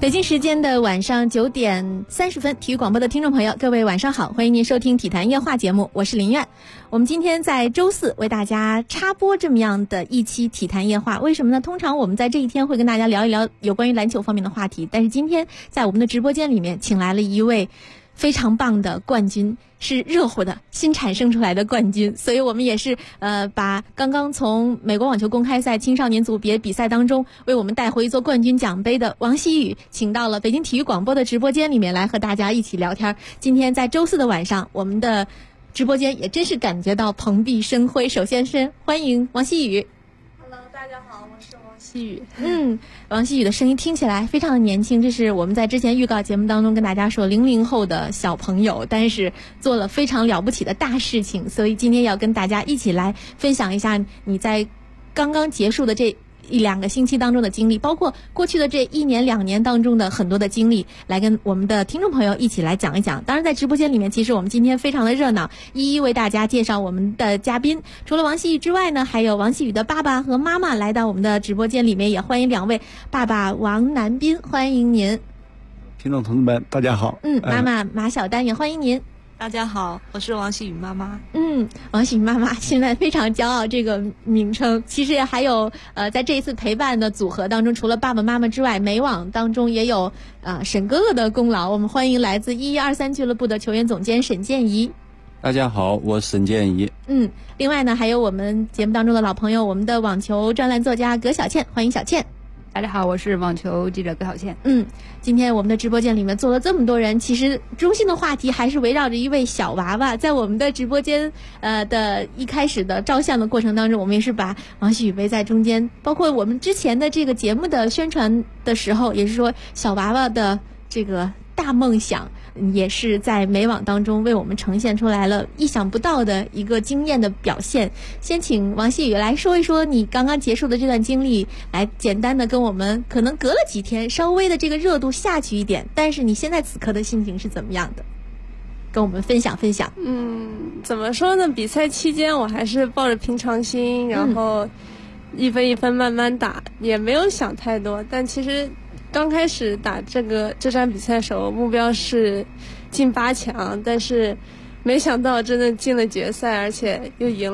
北京时间的晚上9点30分，体育广播的听众朋友，各位晚上好，欢迎您收听体坛夜话节目，我是林苑。我们今天在周四为大家插播这么样的一期体坛夜话，为什么呢？通常我们在这一天会跟大家聊一聊有关于篮球方面的话题，但是今天在我们的直播间里面请来了一位非常棒的冠军，是热乎的新产生出来的冠军，所以我们也是把刚刚从美国网球公开赛青少年组别比赛当中为我们带回一座冠军奖杯的王希雨请到了北京体育广播的直播间里面来和大家一起聊天。今天在周四的晚上，我们的直播间也真是感觉到蓬荜生辉。首先是欢迎王希雨。 Hello， 大家好，我是王希雨。 王希雨的声音听起来非常的年轻，这是我们在之前预告节目当中跟大家说00后的小朋友，但是做了非常了不起的大事情，所以今天要跟大家一起来分享一下你在刚刚结束的这1-2个星期当中的经历，包括过去的这1年2年当中的很多的经历，来跟我们的听众朋友一起来讲一讲。当然在直播间里面，其实我们今天非常的热闹，一一为大家介绍我们的嘉宾。除了王希雨之外呢，还有王希雨的爸爸和妈妈来到我们的直播间里面，也欢迎2位。爸爸王南斌，欢迎您。 听众同志们大家好。 妈妈马晓丹也欢迎您。 大家好，我是王希雨妈妈。 王希雨妈妈现在非常骄傲这个名称。其实还有在这一次陪伴的组合当中，除了爸爸妈妈之外，美网当中也有沈哥哥的功劳。我们欢迎来自1123俱乐部的球员总监沈建怡。 大家好，我沈建怡。 另外呢，还有我们节目当中的老朋友，我们的网球专栏作家葛小倩，欢迎小倩。 大家好，我是网球记者葛小倩。 今天我们的直播间里面坐了这么多人，其实中心的话题还是围绕着一位小娃娃。在我们的直播间的一开始的照相的过程当中，我们也是把王希雨围在中间，包括我们之前的这个节目的宣传的时候，也是说小娃娃的这个大梦想也是在美网当中为我们呈现出来了意想不到的一个惊艳的表现。先请王希雨来说一说你刚刚结束的这段经历，来简单的跟我们，可能隔了几天稍微的这个热度下去一点，但是你现在此刻的心情是怎么样的，跟我们分享分享。 怎么说呢，比赛期间我还是抱着平常心，然后一分一分慢慢打，也没有想太多。但其实刚开始打这场比赛的时候，目标是进8强，但是没想到真的进了决赛，而且又赢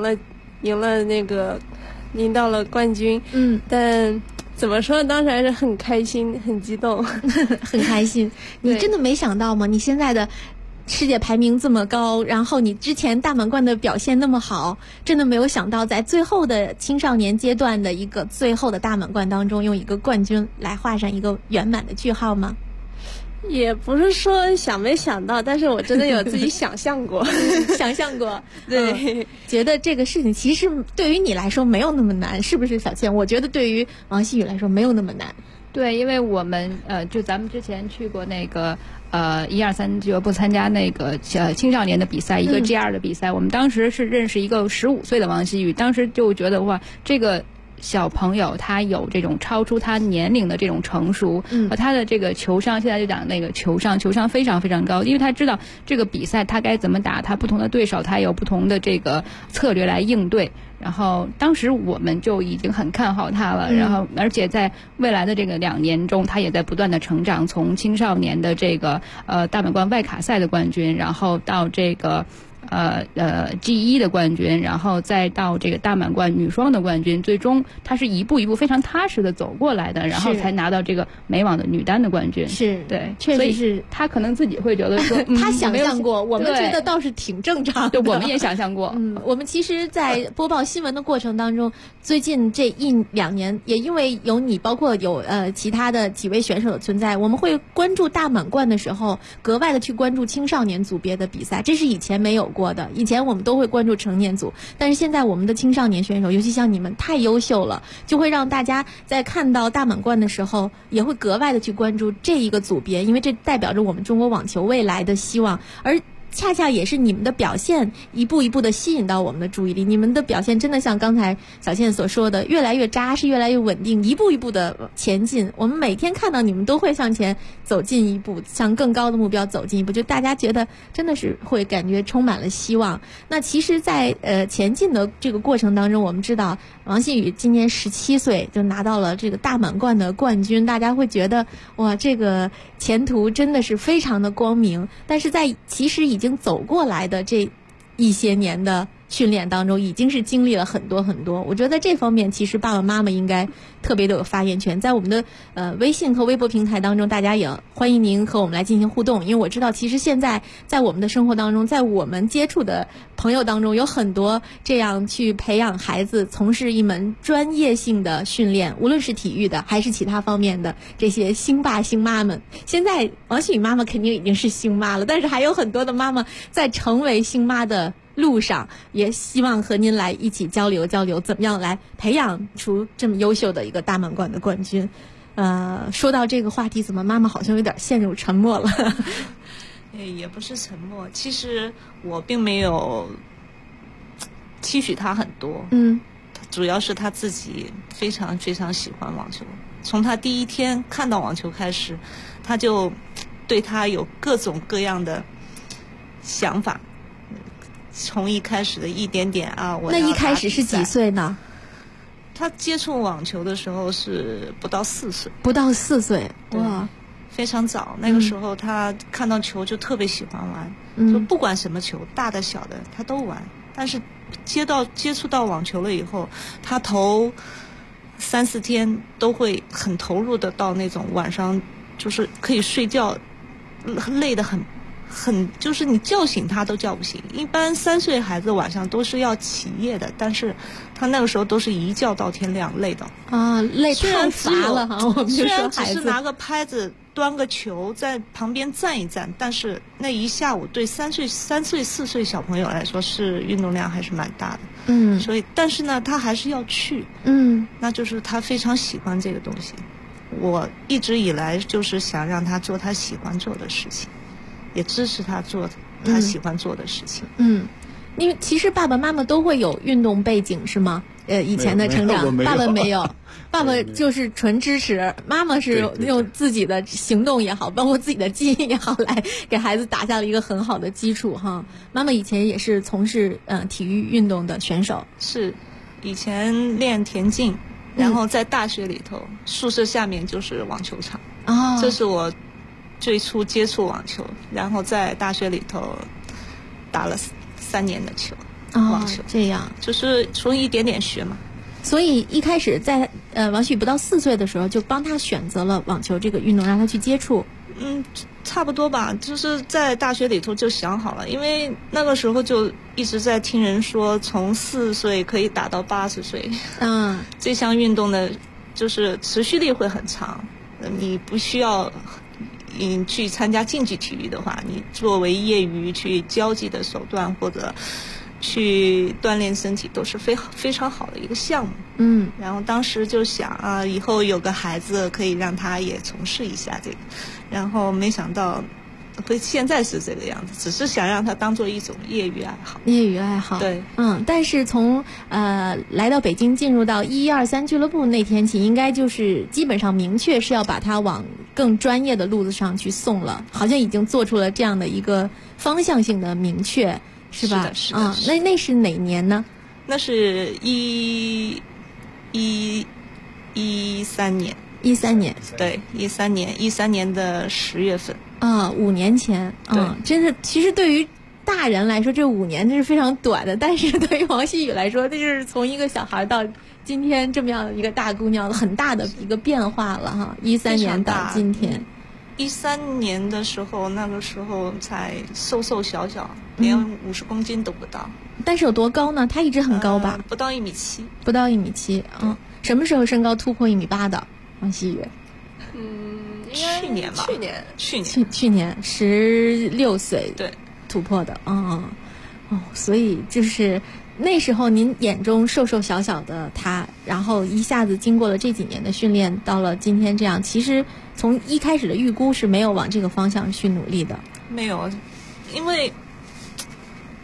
到了冠军。但怎么说呢，当时还是很开心，很激动。 很开心。你真的没想到吗？你现在的世界排名这么高，然后你之前大满贯的表现那么好，真的没有想到在最后的青少年阶段的一个最后的大满贯当中，用一个冠军来画上一个圆满的句号吗？ 也不是说想没想到，但是我真的有自己想象过。 想象过。 对， 觉得这个事情其实对于你来说没有那么难，是不是小倩？我觉得对于王希雨来说没有那么难。 对，因为我们就咱们之前去过那个123俱乐部参加那个青少年的比赛，一个 G2 的比赛，我们当时是认识一个15岁的王希雨，当时就觉得哇，这个小朋友他有这种超出他年龄的这种成熟，和他的这个球商，现在就讲那个球商非常非常高，因为他知道这个比赛他该怎么打，他不同的对手他有不同的这个策略来应对。然后当时我们就已经很看好他了，然后而且在未来的这个2年中，他也在不断的成长，从青少年的这个大满贯外卡赛的冠军，然后到这个G1 的冠军，然后再到这个大满贯女双的冠军，最终他是一步一步非常踏实的走过来的，然后才拿到这个美网的女单的冠军。 是， 对， 确实是。 他可能自己会觉得说他想象过，我们觉得倒是挺正常的。 对，我们也想象过。 我们其实在播报新闻的过程当中，最近这1-2年，也因为有你，包括有其他的几位选手的存在，我们会关注大满贯的时候格外的去关注青少年组别的比赛，这是以前没有过的。以前我们都会关注成年组，但是现在我们的青少年选手，尤其像你们太优秀了，就会让大家在看到大满贯的时候也会格外的去关注这一个组别，因为这代表着我们中国网球未来的希望。而恰恰也是你们的表现一步一步的吸引到我们的注意力，你们的表现真的像刚才小倩所说的，越来越扎实，越来越稳定，一步一步的前进。我们每天看到你们都会向前走近一步，向更高的目标走近一步，就大家觉得真的是会感觉充满了希望。那其实在前进的这个过程当中，我们知道王希宇今年17岁就拿到了这个大满贯的冠军，大家会觉得哇，这个前途真的是非常的光明。但是在其实已经走过来的这一些年的训练当中，已经是经历了很多很多。我觉得在这方面，其实爸爸妈妈应该特别的有发言权。在我们的微信和微博平台当中，大家也欢迎您和我们来进行互动，因为我知道其实现在在我们的生活当中，在我们接触的朋友当中，有很多这样去培养孩子从事一门专业性的训练，无论是体育的还是其他方面的这些星爸星妈们。现在王希宇妈妈肯定已经是星妈了，但是还有很多的妈妈在成为星妈的路上，也希望和您来一起交流交流，怎么样来培养出这么优秀的一个大满贯的冠军。说到这个话题，怎么妈妈好像有点陷入沉默了？ 也不是沉默，其实我并没有期许他很多，主要是他自己非常非常喜欢网球，从他第一天看到网球开始，他就对他有各种各样的想法。从一开始的一点点我那一开始是几岁呢？ 他接触网球的时候是不到4岁。 不到4岁，哇， 非常早。那个时候他看到球就特别喜欢玩，就不管什么球，大的小的他都玩。但是接触到网球了以后，他头3-4天都会很投入的到那种晚上就是可以睡觉，累得很就是你叫醒他都叫不醒。一般3岁孩子晚上都是要起夜的，但是他那个时候都是一觉到天亮，累到累太乏了哈。我们就说孩子虽然只是拿个拍子端个球在旁边站一站，但是那一下午对3岁4岁小朋友来说是运动量还是蛮大的。所以但是呢他还是要去，那就是他非常喜欢这个东西。我一直以来就是想让他做他喜欢做的事情，也支持他做他喜欢做的事情。 因为其实爸爸妈妈都会有运动背景是吗？以前的成长，爸爸没有，爸爸就是纯支持，妈妈是用自己的行动也好，包括自己的记忆也好，来给孩子打下了一个很好的基础哈。妈妈以前也是从事体育运动的选手， 是以前练田径，然后在大学里头，宿舍下面就是网球场。这是我最初接触网球，然后在大学里头打了3年的球，网球。 这样就是从一点点学嘛。 所以一开始在王希宇不到4岁的时候，就帮他选择了网球这个运动，让他去接触。 差不多吧，就是在大学里头就想好了，因为那个时候就一直在听人说，从4岁可以打到80岁。这项运动的就是持续力会很长，你不需要去参加竞技体育的话，你作为业余去交际的手段或者去锻炼身体都是非常好的一个项目。然后当时就想以后有个孩子可以让他也从事一下这个，然后没想到会现在是这个样子，只是想让他当做一种业余爱好。 业余爱好， 对， 但是从来到北京进入到1-2-3俱乐部那天起，应该就是基本上明确是要把他往更专业的路子上去送了，好像已经做出了这样的一个方向性的明确，是吧？ 是的。 那是哪年呢？ 那是13年。 13年， 对，13年的10月份。 5年前。真是，其实对于大人来说，这5年这是非常短的，但是对于王希宇来说，这就是从一个小孩到今天这么样一个大姑娘，很大的一个变化了哈。13年到今天 ，13年的时候，那个时候才瘦瘦小小，连50公斤都不到。 但是有多高呢？他一直很高吧？ 不到1.7米。 不到1.7米。什么时候身高突破1.8米的？王希宇？ 去年吧。 去年16岁对突破的。所以就是那时候您眼中瘦瘦小小的他，然后一下子经过了这几年的训练，到了今天这样，其实从一开始的预估是没有往这个方向去努力的。 没有，因为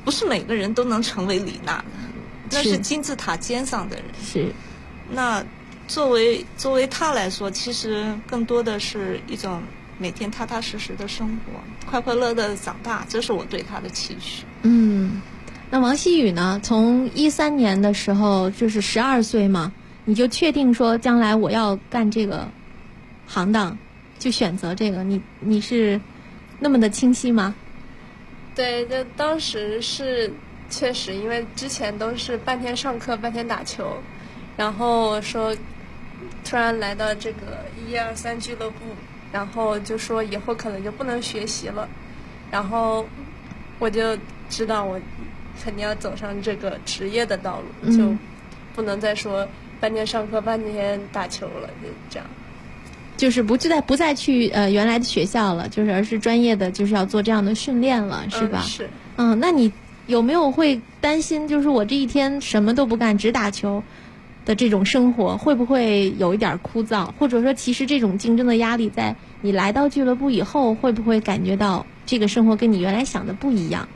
不是每个人都能成为李娜的，那是金字塔尖上的人。 是。 那作为他来说，其实更多的是一种每天踏踏实实的生活，快快乐乐的长大，这是我对他的期许。 那王希宇呢？从13年的时候，就是12岁嘛，你就确定说将来我要干这个行当，就选择这个，你是那么的清晰吗？ 对，就当时是确实，因为之前都是半天上课半天打球，然后说突然来到这个123俱乐部，然后就说以后可能就不能学习了，然后我就知道我肯定要走上这个职业的道路，就不能再说半天上课半天打球了，就这样。 就是不再去原来的学校了，就是而是专业的，就是要做这样的训练了，是吧？ 是。 那你有没有会担心，就是我这一天什么都不干，只打球的这种生活，会不会有一点枯燥？或者说，其实这种竞争的压力，在你来到俱乐部以后，会不会感觉到这个生活跟你原来想的不一样？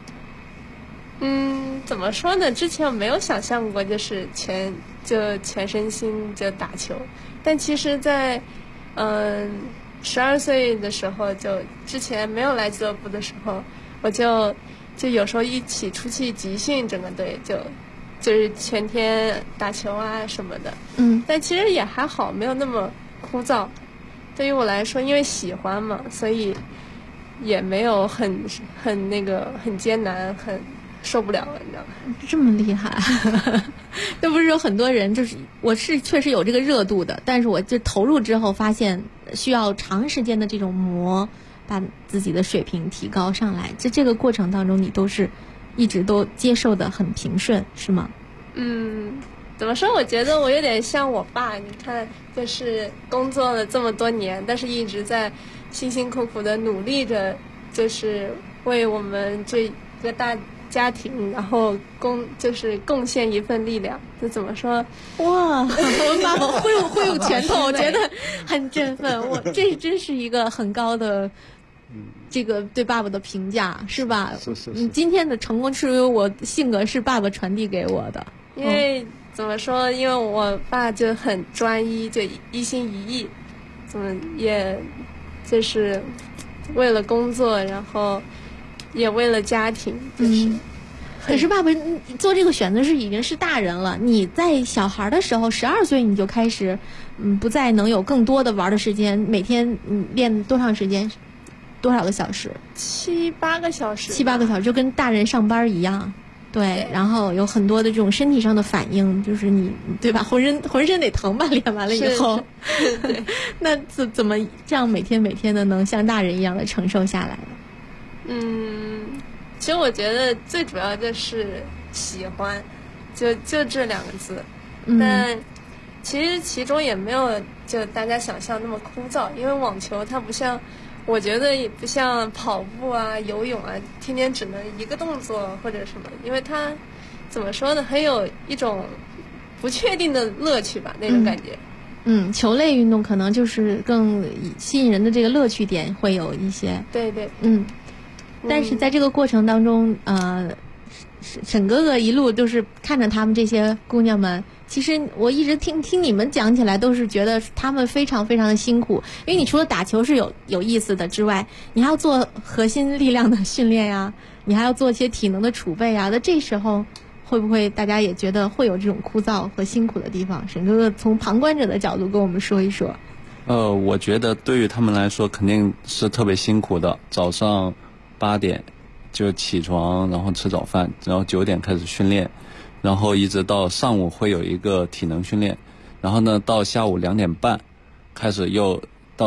怎么说呢？之前我没有想象过，就是全身心就打球，但其实在12岁的时候，就之前没有来俱乐部的时候，我就有时候一起出去集训，整个队就是全天打球啊什么的。但其实也还好，没有那么枯燥。对于我来说，因为喜欢嘛，所以也没有很艰难，很受不了，你知道吗？ 这么厉害。那不是有很多人，就是我是确实有这个热度的，但是我就投入之后发现需要长时间的这种磨，把自己的水平提高上来。这个过程当中，你都是一直都接受的很平顺，是吗？ 怎么说？我觉得我有点像我爸，你看，就是工作了这么多年，但是一直在辛辛苦苦的努力着，就是为我们这个大家庭，然后就是贡献一份力量。就怎么说？ 哇！我爸爸挥舞拳头，我觉得很振奋。这真是一个很高的，这个对爸爸的评价，是吧？ 是。 你今天的成功是因为我性格是爸爸传递给我的。 因为怎么说？因为我爸就很专一，就一心一意，也就是为了工作，然后也为了家庭，就是。 可是爸爸做这个选择是已经是大人了，你在小孩的时候12岁你就开始，不再能有更多的玩的时间，每天练多长时间，多少个小时 ？7、8个小时。 7、8个小时就跟大人上班一样。对，然后有很多的这种身体上的反应，就是你对吧？浑身得疼吧？练完了以后， 对。 那怎么这样每天的能像大人一样的承受下来呢？ 其实我觉得最主要就是喜欢，就这2个字。但其实其中也没有就大家想象那么枯燥，因为网球它不像。我觉得也不像跑步啊、游泳啊，天天只能一个动作或者什么，因为它怎么说呢，很有一种不确定的乐趣吧，那种感觉。 球类运动可能就是更吸引人的这个乐趣点会有一些。 对对。 但是在这个过程当中，沈哥哥一路都是看着他们这些姑娘们。其实我一直听你们讲起来，都是觉得他们非常非常的辛苦，因为你除了打球是有意思的之外，你还要做核心力量的训练呀，你还要做一些体能的储备啊。那这时候会不会大家也觉得会有这种枯燥和辛苦的地方？沈哥哥从旁观者的角度跟我们说一说。 我觉得对于他们来说肯定是特别辛苦的，早上8点就起床，然后吃早饭，然后9点开始训练。然后一直到上午会有一个体能训练，然后呢到下午2点半开始又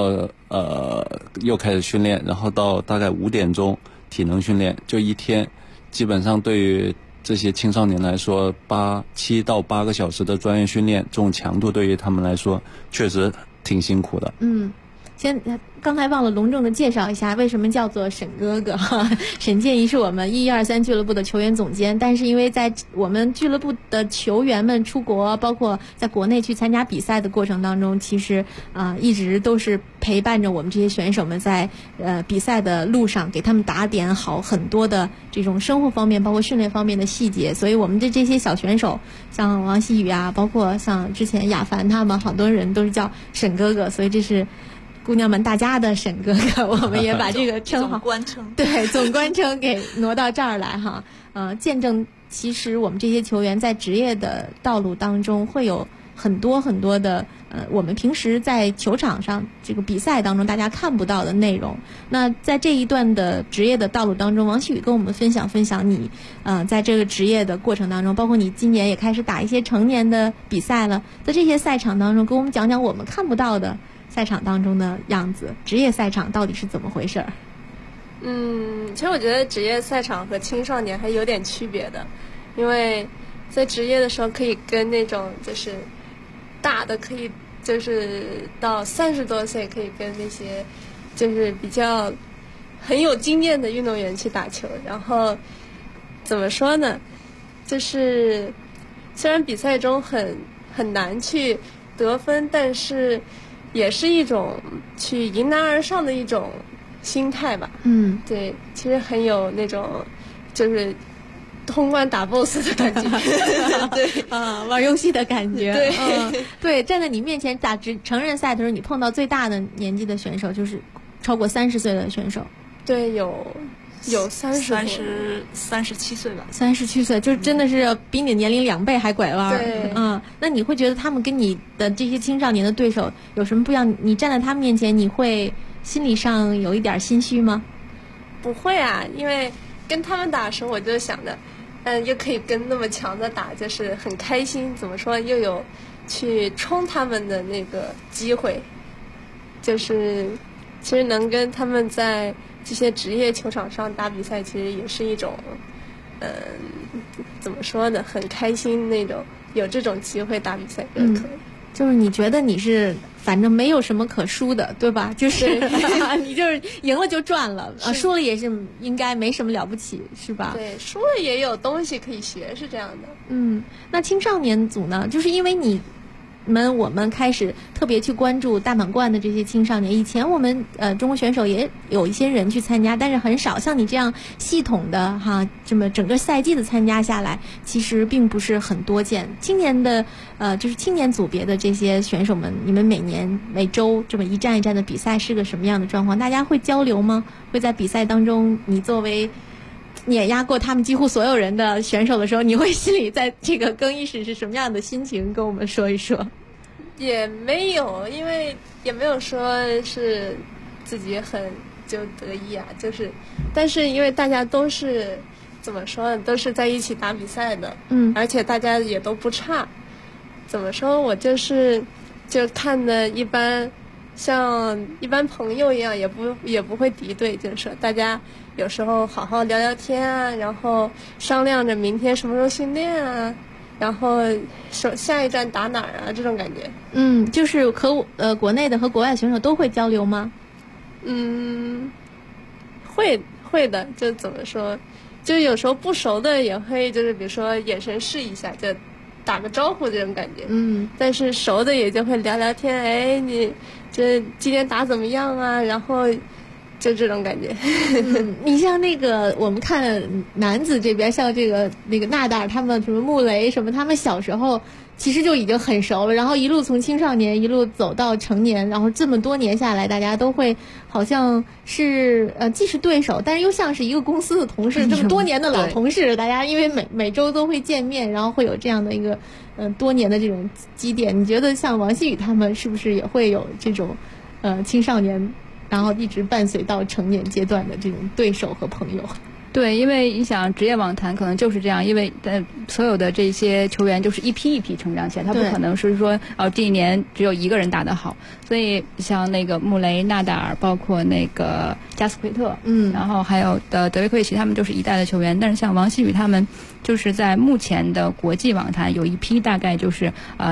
开始训练，然后到大概5点钟体能训练，就一天基本上对于这些青少年来说7到8个小时的专业训练，这种强度对于他们来说确实挺辛苦的。 刚才忘了隆重的介绍一下，为什么叫做沈哥哥哈？沈建一是我们112-3俱乐部的球员总监，但是因为在我们俱乐部的球员们出国，包括在国内去参加比赛的过程当中，其实一直都是陪伴着我们这些选手们在比赛的路上，给他们打点好很多的这种生活方面，包括训练方面的细节。所以我们的这些小选手，像王希雨啊，包括像之前亚凡他们，好多人都是叫沈哥哥，所以这是姑娘们大家的沈哥哥，我们也把这个称号总官称， 对，总官称给挪到这儿来哈。见证其实我们这些球员在职业的道路当中会有很多很多的我们平时在球场上这个比赛当中大家看不到的内容。那在这一段的职业的道路当中，王希雨跟我们分享你在这个职业的过程当中，包括你今年也开始打一些成年的比赛了，在这些赛场当中跟我们讲讲我们看不到的赛场当中的样子，职业赛场到底是怎么回事儿？ 其实我觉得职业赛场和青少年还有点区别的，因为在职业的时候可以跟那种就是大的可以就是到30多岁可以跟那些就是比较很有经验的运动员去打球，然后怎么说呢，就是虽然比赛中很难去得分，但是也是一种去迎难而上的一种心态吧。对，其实很有那种就是通关打 BOSS 的感觉。对玩游戏的感觉。 对， 对，站在你面前打成人赛的时候，你碰到最大的年纪的选手就是超过30岁的选手。 对，有 37岁吧。 37岁，就真的是比你年龄2倍还拐弯。 对， 那你会觉得他们跟你的这些青少年的对手有什么不一样？你站在他们面前，你会心理上有一点心虚吗？ 不会啊，因为跟他们打的时候，我就想着，又可以跟那么强的打，就是很开心。怎么说，又有去冲他们的那个机会，就是其实能跟他们在这些职业球场上打比赛，其实也是一种，怎么说呢，很开心那种，有这种机会打比赛就可以。 就是你觉得你是反正没有什么可输的，对吧？就是你就是赢了就赚了，输了也是应该没什么了不起，是吧？ 对，输了也有东西可以学，是这样的。 那青少年组呢？就是因为我们开始特别去关注大满贯的这些青少年。以前我们中国选手也有一些人去参加，但是很少像你这样系统的这么整个赛季的参加下来，其实并不是很多见。青年的就是青年组别的这些选手们，你们每周这么一站一站的比赛是个什么样的状况？大家会交流吗？会在比赛当中，你作为碾压过他们几乎所有人的选手的时候，你会心里在这个更衣室是什么样的心情？跟我们说一说。 也没有，因为也没有说是自己很就得意啊，就是但是因为大家都是怎么说呢，都是在一起打比赛的，而且大家也都不差。怎么说，我就看的一般像一般朋友一样，也不会敌对，就是说大家有时候好好聊聊天啊，然后商量着明天什么时候训练啊，然后下一站打哪儿啊，这种感觉。 就是和国内的和国外选手都会交流吗？ 会的，就怎么说，就有时候不熟的也会，就是比如说眼神试一下，就打个招呼这种感觉。但是熟的也就会聊聊天，哎，你这今天打怎么样啊？然后就这种感觉。 你像那个我们看男子这边，像那个纳达尔他们什么穆雷什么，他们小时候其实就已经很熟了，然后一路从青少年一路走到成年，然后这么多年下来，大家都会好像是既是对手，但是又像是一个公司的同事，这么多年的老同事，大家因为每周都会见面，然后会有这样的一个多年的这种积淀。你觉得像王希雨他们是不是也会有这种青少年然后一直伴随到成年阶段的这种对手和朋友？ 对，因为你想职业网坛可能就是这样，因为所有的这些球员就是一批一批成长起来，他不可能是说这一年只有一个人打得好，所以像那个穆雷、纳达尔，包括那个加斯奎特，然后还有德约科维奇，他们就是一代的球员。但是像王希雨他们，就是在目前的国际网坛有一批大概就是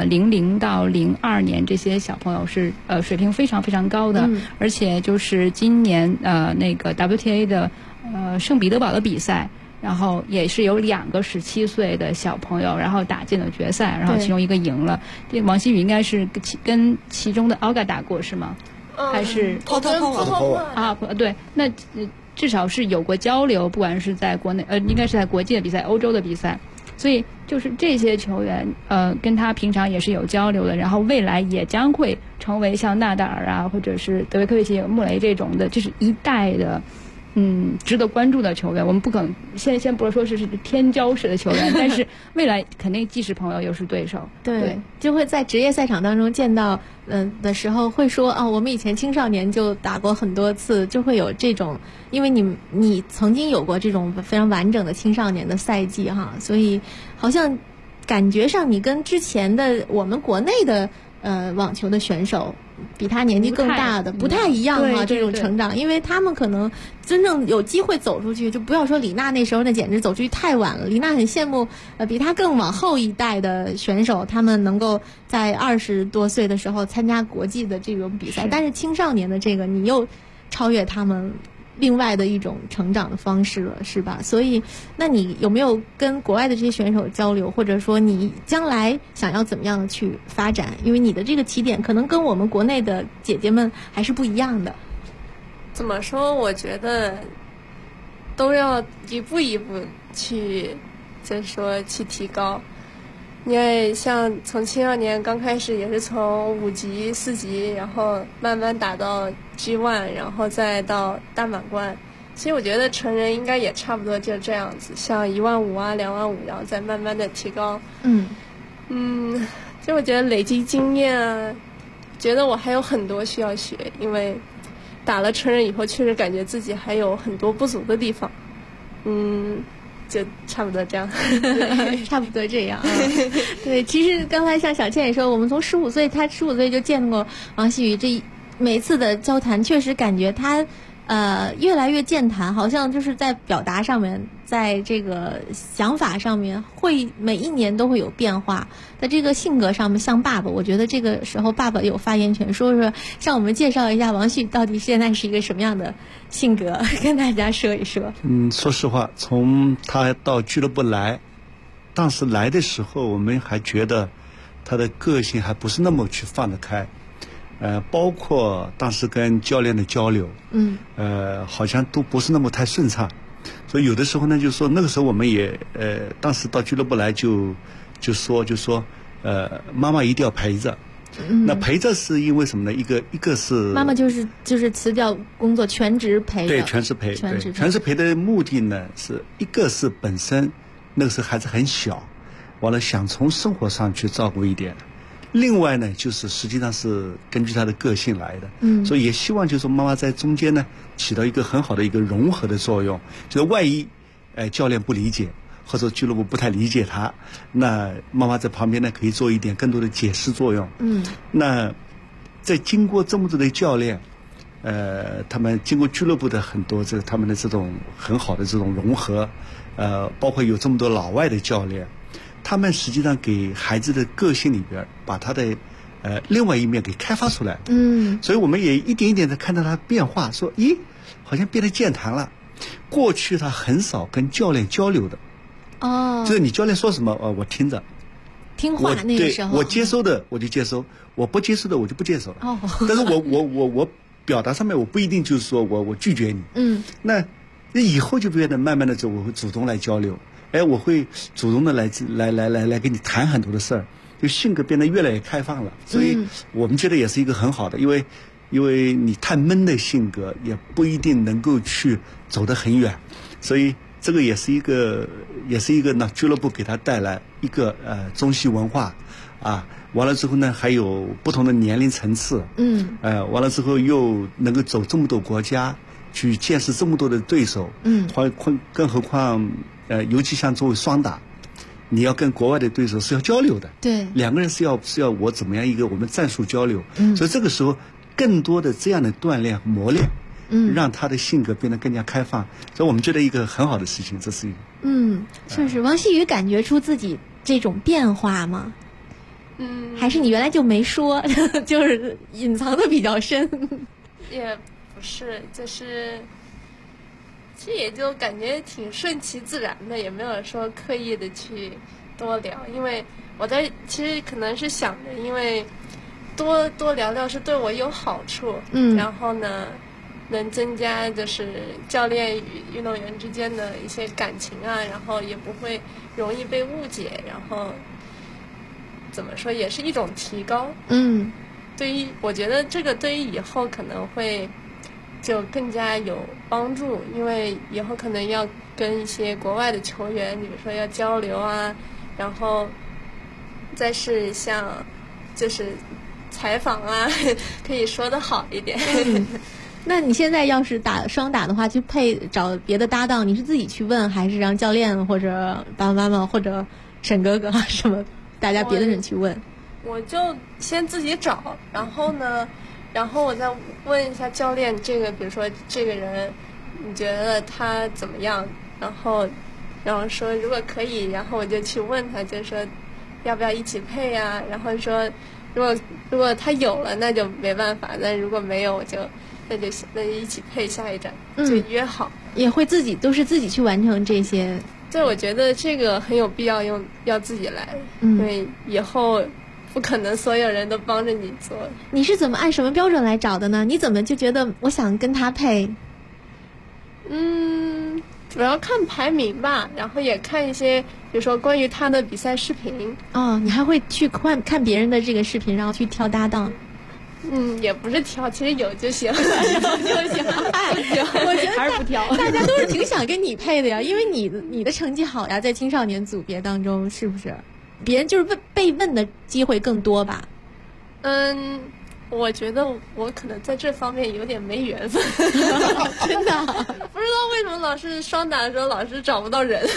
00到02年这些小朋友是水平非常非常高的，而且就是今年那个 WTA 的圣彼得堡的比赛，然后也是有2个17岁的小朋友，然后打进了决赛，然后其中一个赢了。这王希雨应该是跟其中的 Olga 打过是吗？还是啊？对，那至少是有过交流，不管是在国内应该是在国际的比赛、欧洲的比赛。所以就是这些球员跟他平常也是有交流的，然后未来也将会成为像纳达尔啊，或者是德约科维奇、穆雷这种的，就是一代的值得关注的球员。我们不可能先不是说是天骄式的球员，但是未来肯定既是朋友又是对手。 对，就会在职业赛场当中见到的时候会说我们以前青少年就打过很多次，就会有这种，因为你曾经有过这种非常完整的青少年的赛季哈，所以好像感觉上你跟之前的我们国内的网球的选手比他年纪更大的不太一样哈，这种成长，因为他们可能真正有机会走出去，就不要说李娜那时候，那简直走出去太晚了。李娜很羡慕比他更往后一代的选手，他们能够在20多岁的时候参加国际的这种比赛，但是青少年的这个你又超越他们另外的一种成长的方式了，是吧？所以那你有没有跟国外的这些选手交流，或者说你将来想要怎么样的去发展？因为你的这个起点可能跟我们国内的姐姐们还是不一样的。 怎么说？我觉得都要一步一步去，再说去提高。因为像从青少年刚开始也是从5级、4级，然后慢慢打到 G1， 然后再到大满贯。其实我觉得成人应该也差不多就这样子，像15000啊、25000，然后再慢慢的提高。就我觉得累积经验啊，觉得我还有很多需要学，因为打了成人以后，确实感觉自己还有很多不足的地方。就差不多这样差不多这样对，其实刚才像小倩也说，我们从15岁，她15岁就见过王希雨，这每次的交谈确实感觉她越来越健谈，好像就是在表达上面，在这个想法上面会每一年都会有变化，在这个性格上面像爸爸，我觉得这个时候爸爸有发言权，说向我们介绍一下王希雨到底现在是一个什么样的性格，跟大家说一说。 说实话，从他到俱乐部来，当时来的时候我们还觉得他的个性还不是那么去放得开，包括当时跟教练的交流，好像都不是那么太顺畅，所以有的时候呢，就说那个时候我们也当时到俱乐部来就说妈妈一定要陪着。那陪着是因为什么呢？一个是妈妈就是辞掉工作全职陪， 对，全职陪，全职陪的目的呢，是一个是本身那个时候孩子很小，完了想从生活上去照顾一点。另外呢，就是实际上是根据他的个性来的，所以也希望就是说妈妈在中间呢起到一个很好的一个融合的作用。就是万一教练不理解，或者俱乐部不太理解他，那妈妈在旁边呢可以做一点更多的解释作用。那在经过这么多的教练，他们经过俱乐部的很多他们的这种很好的这种融合，包括有这么多老外的教练。他们实际上给孩子的个性里边把他的另外一面给开发出来，所以我们也一点一点的看到他变化，说咦，好像变得健谈了。过去他很少跟教练交流的，就是你教练说什么我听着， 听话那个时候， 我接收的我就接收，我不接受的我就不接受了。但是我表达上面我不一定就是说我拒绝你，那以后就变得慢慢的我会主动来交流。我会主动的来跟你谈很多的事儿，就性格变得越来越开放了，所以我们觉得也是一个很好的，因为你太闷的性格也不一定能够去走得很远，所以这个也是一个呢俱乐部给他带来一个中西文化啊，完了之后呢还有不同的年龄层次，完了之后又能够走这么多国家， 去见识这么多的对手，更何况尤其像作为双打，你要跟国外的对手是要交流的， 对， 两个人是要我怎么样一个我们战术交流，所以这个时候更多的这样的锻炼和磨练，让他的性格变得更加开放，所以我们觉得一个很好的事情，这是一个。 确实，王希宇感觉出自己这种变化吗？还是你原来就没说，就是隐藏的比较深？ 也不是，就是其实也就感觉挺顺其自然的，也没有说刻意的去多聊，因为我其实可能是想着，因为多聊聊是对我有好处，然后呢能增加就是教练与运动员之间的一些感情啊，然后也不会容易被误解，然后怎么说也是一种提高。我觉得这个对于以后可能会就更加有帮助，因为以后可能要跟一些国外的球员，比如说要交流啊，然后再是像就是采访啊，可以说得好一点。 那你现在要是打双打的话，去找别的搭档，你是自己去问，还是让教练或者爸爸妈妈或者沈哥哥什么大家别的人去问？ 我就先自己找，然后我再问一下教练，比如说这个人你觉得他怎么样，然后说如果可以，然后我就去问他，就说要不要一起配啊，然后说如果他有了那就没办法，但如果没有那就一起配下一站，就约好。 也会都是自己去完成这些。 对，我觉得这个很有必要要自己来，因为以后不可能所有人都帮着你做。 你是怎么按什么标准来找的呢？你怎么就觉得我想跟他配？ 主要看排名吧，然后也看一些比如说关于他的比赛视频。 你还会去看别人的这个视频，然后去挑搭档？ 也不是挑，其实有就行，有就行。我觉得还是不挑， 大家都是挺想跟你配的呀，因为你的成绩好呀，在青少年组别当中，是不是？别人就是被问的机会更多吧？ 我觉得我可能在这方面有点没缘分， 真的不知道为什么老是双打的时候老是找不到人。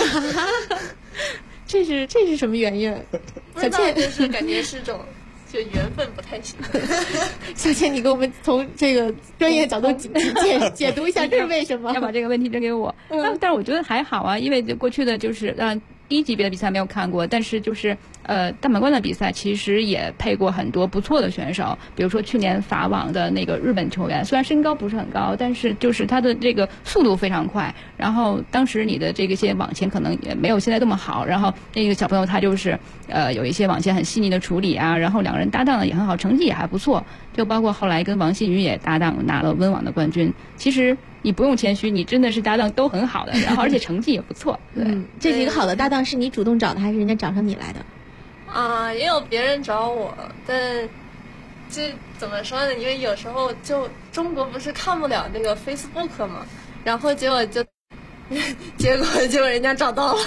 这是什么原因？ 小倩就是感觉是种。就缘分不太行。 小倩，你给我们从这个专业角度解读一下，这是为什么？ 要把这个问题扔给我。但是我觉得还好啊，因为过去的就是低级别的比赛没有看过，但是就是大满贯的比赛其实也配过很多不错的选手，比如说去年法网的那个日本球员，虽然身高不是很高，但是就是他的这个速度非常快，然后当时你的这个些网前可能也没有现在这么好，然后那个小朋友他就是有一些网前很细腻的处理啊，然后两个人搭档的也很好，成绩也还不错，就包括后来跟王新宇也搭档拿了温网的冠军。其实你不用谦虚，你真的是搭档都很好的，然后而且成绩也不错。对， 这几个好的搭档是你主动找的，还是人家找上你来的？ 也有别人找我，但这怎么说呢？因为有时候就中国不是看不了那个 Facebook 嘛，然后结果就人家找到了。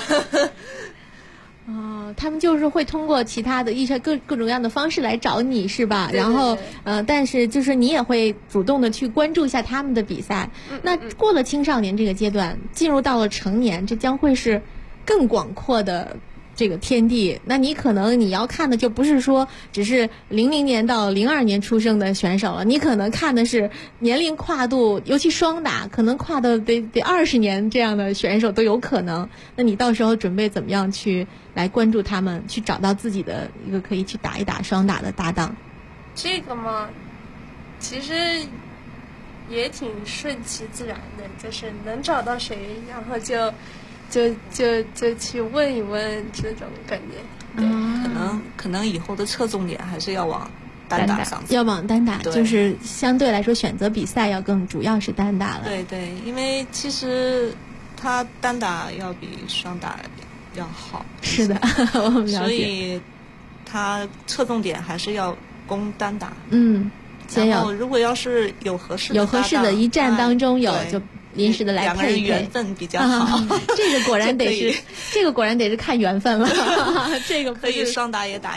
他们就是会通过其他的一些各种各样的方式来找你，是吧？ 对对对。 然后但是就是你也会主动的去关注一下他们的比赛。那过了青少年这个阶段，进入到了成年，这将会是更广阔的这个天地。那你可能你要看的就不是说只是00年到02年出生的选手了，你可能看的是年龄跨度，尤其双打可能跨的得20年这样的选手都有可能。那你到时候准备怎么样去来关注他们，去找到自己的一个可以去打一打双打的搭档？ 这个嘛，其实也挺顺其自然的，就是能找到谁，然后就去问一问这种感觉。 可能以后的侧重点还是要往单打上， 要往单打，就是相对来说选择比赛要更主要是单打了。 对对，因为其实他单打要比双打要好。 是的，我们了解。 所以他侧重点还是要攻单打。 然后如果要是有合适的一战当中就临时的来配两个人缘分比较好。 这个果然得是看缘分了。这个可以双打也打一打。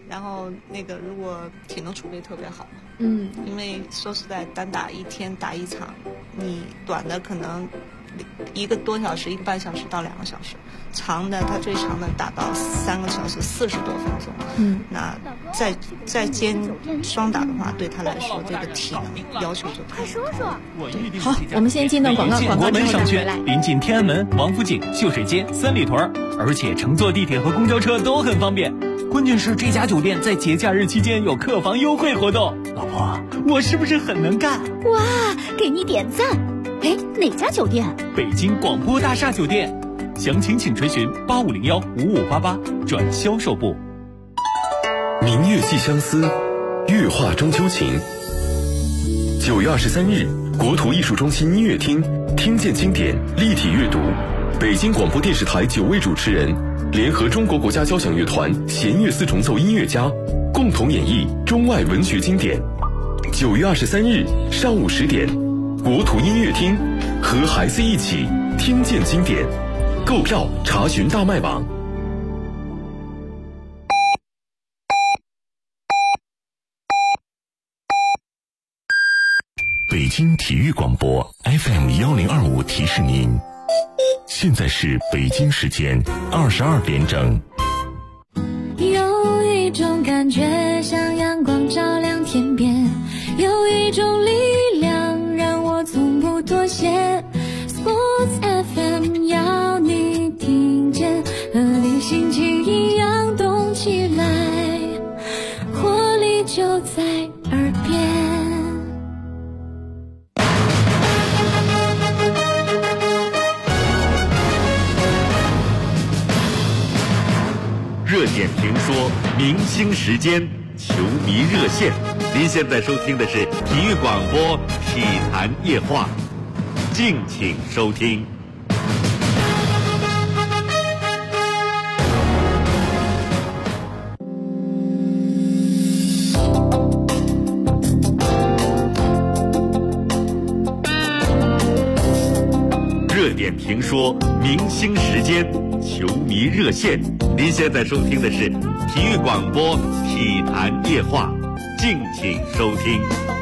然后如果体能储备特别好，因为说实在，单打一天打一场，你短的可能1个多小时、1个半小时到2个小时，长的它最长的打到3个小时40多分钟。那再兼双打的话，对他来说这个体能要求就太高。 好，我们先进到广告之后再回来。 临近天安门、王府井、秀水街、三里屯，而且乘坐地铁和公交车都很方便。关键是这家酒店在节假日期间有客房优惠活动。老婆，我是不是很能干？ 哇，给你点赞！哎，哪家酒店？ 北京广播大厦酒店，详情请垂询8501-5588转销售部。 明月系相思，月画中秋情。9月23日，国土艺术中心音乐厅听见经典立体阅读，北京广播电视台9位主持人联合中国国家交响乐团弦乐四重奏音乐家，共同演绎中外文学经典。9月23日上午10点，国土音乐厅和孩子一起听见经典。购票查询大麦网。北京体育广播 FM1025提示您，现在是北京时间22点整。 有一种感觉像阳光照亮天边，有一种力量让我从不妥协。 Sports FM 要你听见，和你心情一样动起来，活力就在耳边。 热点评说，明星时间，球迷热线。您现在收听的是体育广播体坛夜话，敬请收听。热点评说，明星时间，球迷热线。您现在收听的是体育广播体坛夜话，敬请收听。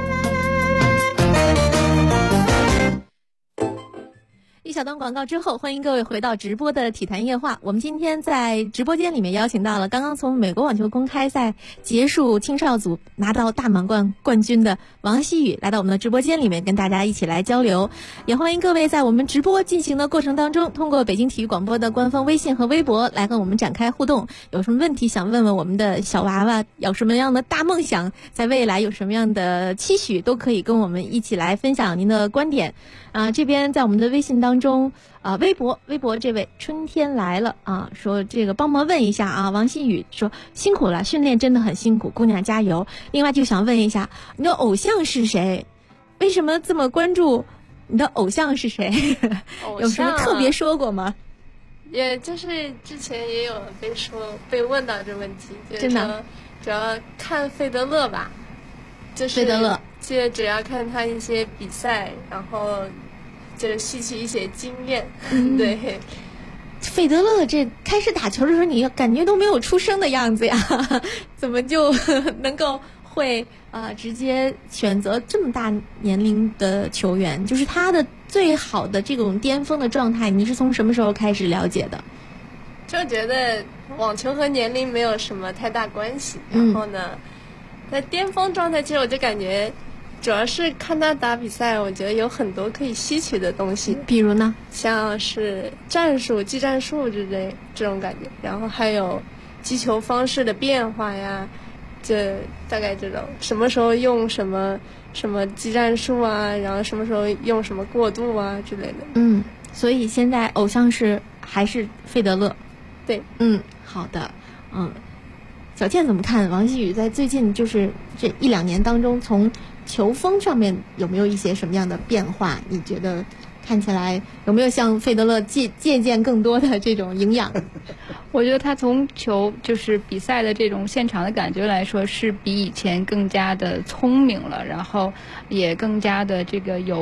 一小段广告之后，欢迎各位回到直播的体坛夜话。我们今天在直播间里面邀请到了刚刚从美国网球公开赛结束青少组拿到大满贯冠军的王希雨，来到我们的直播间里面跟大家一起来交流。也欢迎各位在我们直播进行的过程当中，通过北京体育广播的官方微信和微博来和我们展开互动。有什么问题想问问我们的小娃娃，有什么样的大梦想，在未来有什么样的期许，都可以跟我们一起来分享您的观点。这边在我们的微信当中微博这位春天来了说这个帮忙问一下王希雨说辛苦了，训练真的很辛苦，姑娘加油。另外就想问一下你的偶像是谁？为什么这么关注你的偶像是谁？有什么特别说过吗？ 也就是之前也有被问到这问题，就是说主要看费德勒吧，就是费德勒， 就主要看他一些比赛，然后就是吸取一些经验。对， 费德勒这开始打球的时候，你感觉都没有出生的样子呀，怎么就能够会直接选择这么大年龄的球员？就是他的最好的这种巅峰的状态，你是从什么时候开始了解的？ 就觉得网球和年龄没有什么太大关系，然后呢，在巅峰状态，其实我就感觉主要是看他打比赛，我觉得有很多可以吸取的东西。 比如呢， 像是战术、技战术这种感觉，然后还有击球方式的变化呀，这大概这种什么时候用什么技战术啊，然后什么时候用什么过渡啊之类的。 所以现在偶像还是费德勒。 对， 好的，小健怎么看王希雨在最近就是这1-2年当中，从球风上面有没有一些什么样的变化？你觉得看起来有没有像费德勒借鉴更多的这种营养？ 我觉得他从球就是比赛的这种现场的感觉来说，是比以前更加的聪明了，然后也更加的这个有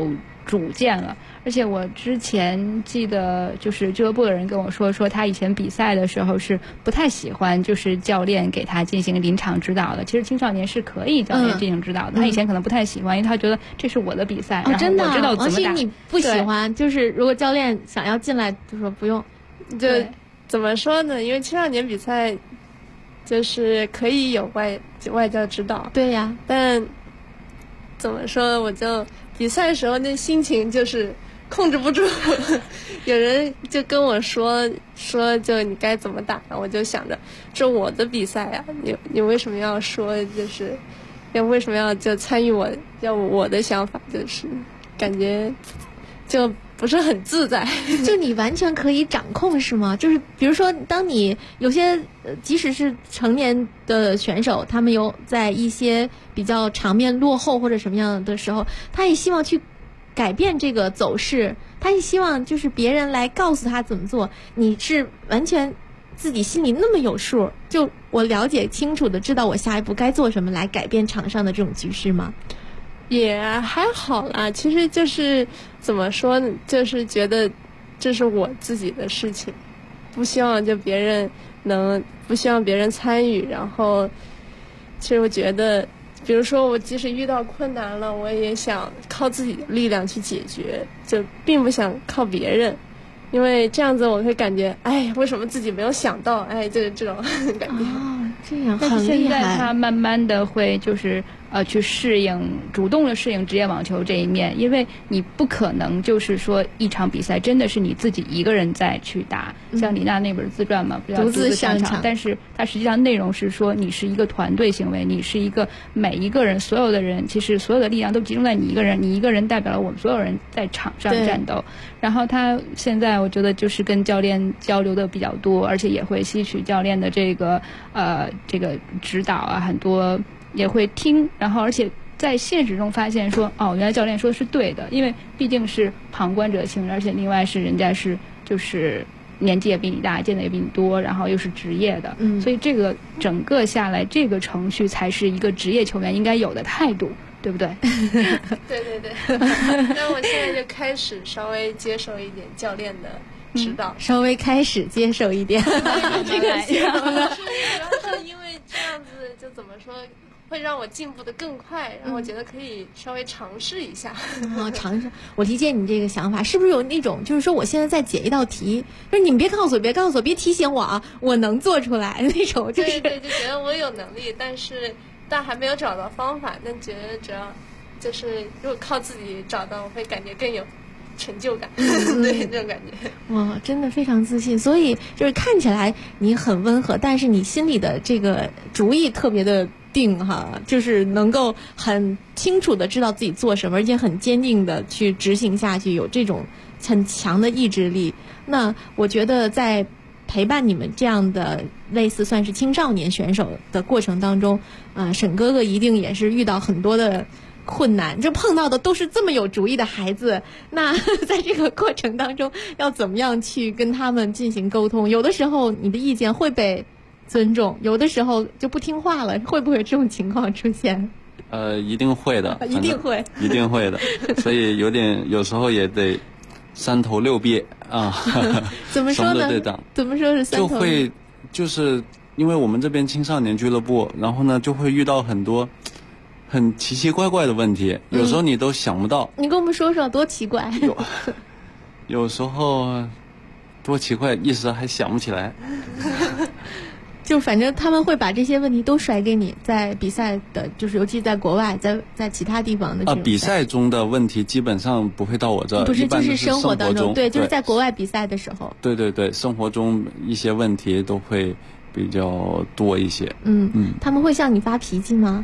主见了。而且我之前记得就是俱乐部的人跟我说他以前比赛的时候是不太喜欢就是教练给他进行临场指导的。其实青少年是可以教练进行指导的，他以前可能不太喜欢，因为他觉得这是我的比赛，然后我知道怎么打。 你不喜欢，就是如果教练想要进来就说不用， 就怎么说呢？因为青少年比赛就是可以有外教指导， 对呀， 但怎么说，我就比赛的时候那心情就是控制不住，有人就跟我说就你该怎么打，我就想着这我的比赛啊，你为什么要说就是为什么要就参与我的想法，就是感觉就不是很自在。 就你完全可以掌控是吗？就是比如说当你有些即使是成年的选手，他们有在一些比较场面落后或者什么样的时候，他也希望去改变这个走势，他也希望就是别人来告诉他怎么做。你是完全自己心里那么有数，就我了解清楚的知道我下一步该做什么来改变场上的这种局势吗？ 也还好啦，其实就是怎么说呢，就是觉得这是我自己的事情，不希望不希望别人参与。然后其实我觉得比如说我即使遇到困难了，我也想靠自己的力量去解决，就并不想靠别人，因为这样子我会感觉为什么自己没有想到，就是这种感觉。 这样很厉害。 但是现在他慢慢的会就是去主动的适应职业网球这一面，因为你不可能就是说一场比赛真的是你自己一个人在去打，像李娜那本自传嘛，不叫独自上场，但是它实际上内容是说你是一个团队行为，你是一个每一个人所有的人，其实所有的力量都集中在你一个人，你一个人代表了我们所有人在场上战斗。然后他现在我觉得就是跟教练交流的比较多，而且也会吸取教练的这个指导啊，很多也会听，然后而且在现实中发现说原来教练说的是对的，因为毕竟是旁观者清，而且另外是人家是就是年纪也比你大，见的也比你多，然后又是职业的，所以这个整个下来这个程序才是一个职业球员应该有的态度，对不对？ 对。但我现在就开始稍微接受一点教练的指导， 稍微开始接受一点。 这个想法是因为这样子就怎么说会让我进步的更快，然后我觉得可以稍微尝试一下。 尝试，我理解你这个想法，是不是有那种就是说我现在在解一道题，就是你们别告诉我，别提醒我啊，我能做出来那种，就是对，就觉得我有能力，但还没有找到方法，但觉得主要就是如果靠自己找到，我会感觉更有成就感。对，这种感觉。 哇，真的非常自信。所以就是看起来你很温和，但是你心里的这个主意特别的定哈，就是能够很清楚的知道自己做什么，而且很坚定的去执行下去，有这种很强的意志力。那我觉得在陪伴你们这样的类似算是青少年选手的过程当中，沈哥哥一定也是遇到很多的困难，就碰到的都是这么有主意的孩子。那在这个过程当中要怎么样去跟他们进行沟通？有的时候你的意见会被尊重，有的时候就不听话了，会不会有这种情况出现？ 一定会的， 一定会的。所以有时候也得三头六臂啊。 怎么说呢？怎么说是三头？ 就是因为我们这边青少年俱乐部，然后呢就会遇到很多很奇奇怪怪的问题，有时候你都想不到。 你跟我们说说多奇怪？ 有时候多奇怪，一时还想不起来。 就反正他们会把这些问题都甩给你，在比赛的，就是尤其在国外，在其他地方的比赛中的问题基本上不会到我这， 不是就是生活当中，对，就是在国外比赛的时候， 对，生活中一些问题都会比较多一些。 他们会向你发脾气吗？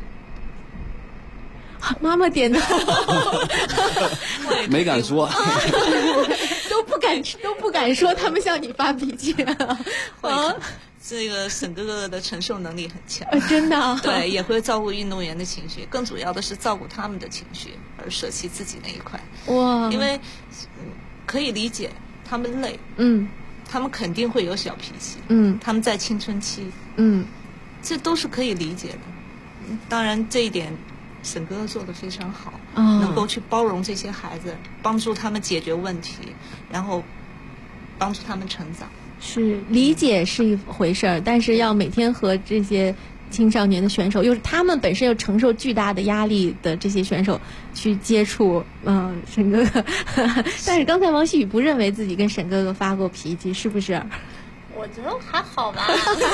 妈妈点头， 没敢说， 都不敢说他们向你发脾气。 这个沈哥哥的承受能力很强， 真的啊。 对，也会照顾运动员的情绪，更主要的是照顾他们的情绪，而舍弃自己那一块。 哇， 因为可以理解他们累，他们肯定会有小脾气，他们在青春期，这都是可以理解的。当然这一点沈哥哥做得非常好，能够去包容这些孩子，帮助他们解决问题，然后帮助他们成长。 是理解是一回事儿，但是要每天和这些青少年的选手，又是他们本身又承受巨大的压力的这些选手去接触，沈哥哥。但是刚才王希宇不认为自己跟沈哥哥发过脾气，是不是？ 我觉得还好吧。